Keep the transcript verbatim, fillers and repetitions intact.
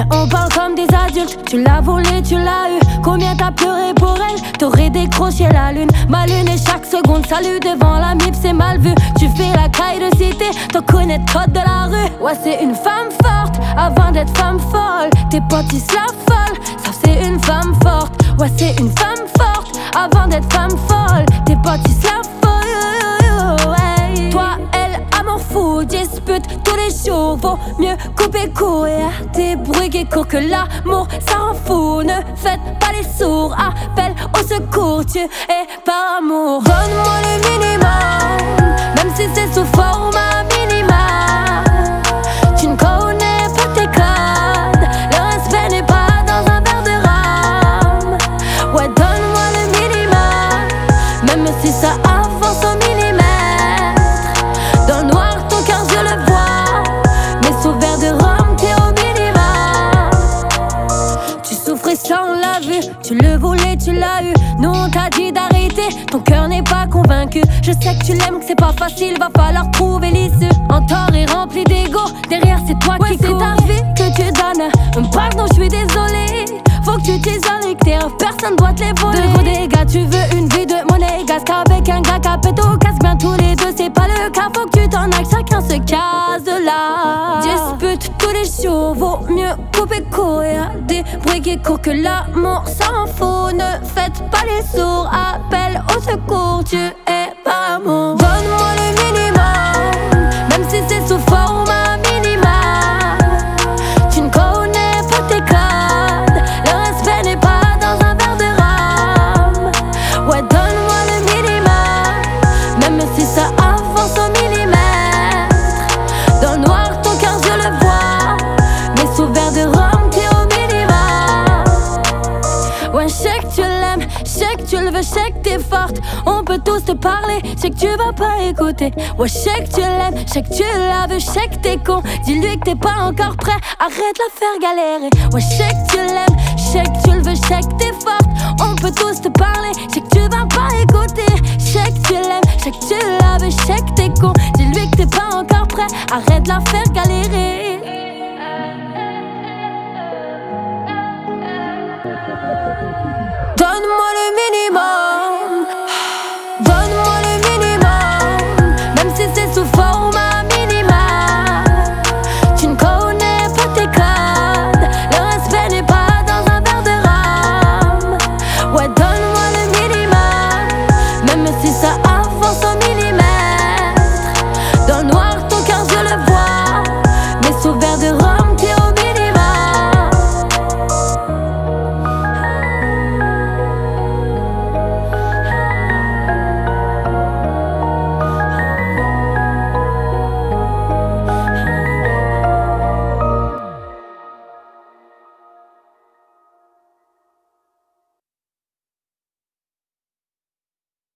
Viens, on parle comme des adultes. Tu l'as volé, tu l'as eu. Combien t'as pleuré pour elle? T'aurais décroché la lune. Ma lune et chaque seconde, salut devant la mip, c'est mal vu. Tu fais la caille de cité, t'en connais le code de la rue. Ouais, c'est une femme forte avant d'être femme folle. Tes potes ils se la folle, savent c'est une femme forte. Ouais, c'est une femme forte avant d'être femme folle. Tes potes ils se la folle. Ouais. Toi, elle, amour fou, dispute tous les jours. Vaut mieux couper court et à tes bruits qui courent que l'amour s'en fout. Ne faites pas les sourds, appelle au secours. Tu es par amour. Donne-moi le minimum, même si c'est sous format minimal. Tu ne connais pas tes codes, le respect n'est pas dans un verre de rame. Ouais, donne-moi le minimum, même si ça avance au millimètre. Dans le noir, ton cœur je le vois, mais sous verre de rhum, t'es au minimum. Tu souffrais ça, on l'a vu, tu le voulais, tu l'as eu. Nous on t'a dit d'arrêter, ton cœur n'est pas convaincu. Je sais que tu l'aimes, que c'est pas facile, va falloir trouver l'issue. En tort et rempli d'ego, derrière c'est toi ouais, qui cours. Ouais, c'est ta vie que tu donnes, pardon, je suis désolée. Faut que tu t'isoles et que tes rêves, personne doit te les voler. De gros dégâts, tu veux une vie de monégasque avec un gars qui pète au casque. Bien tous les deux, c'est pas le cas, faut que tu t'en ailles, chacun se casse de là. Dispute tous les jours, vaut mieux couper court et à des bruits qui courent que l'amour s'en fout. Ne faites pas les sourds, appelle au secours, tu es par amour. Donne-moi le minimum, même si c'est sous format minimal. Tu ne connais pas tes codes, le respect n'est pas dans un verre de rame. Ouais, donne-moi le minimum, même si ça avance au millimètre. Dans le noir, ton cœur je le vois, mais sous verre de rhum, t'es au minimum. Ouais, je sais que tu l'aimes, je sais que tu le veux, je sais que t'es forte. On peut tous te parler, je sais que tu vas pas écouter. Ouais, je sais que tu l'aimes, je sais que tu la veux, je sais que t'es con. Dis-lui que t'es pas encore prêt, arrête la faire galérer. Ouais, je sais que tu l'aimes, je sais que tu le veux, je sais que t'es forte. On peut tous te parler, je sais que tu vas pas écouter. Je sais que tu l'aimes, je sais que tu la veux, je sais que t'es con. Dis-lui que t'es pas encore prêt, arrête la faire galérer.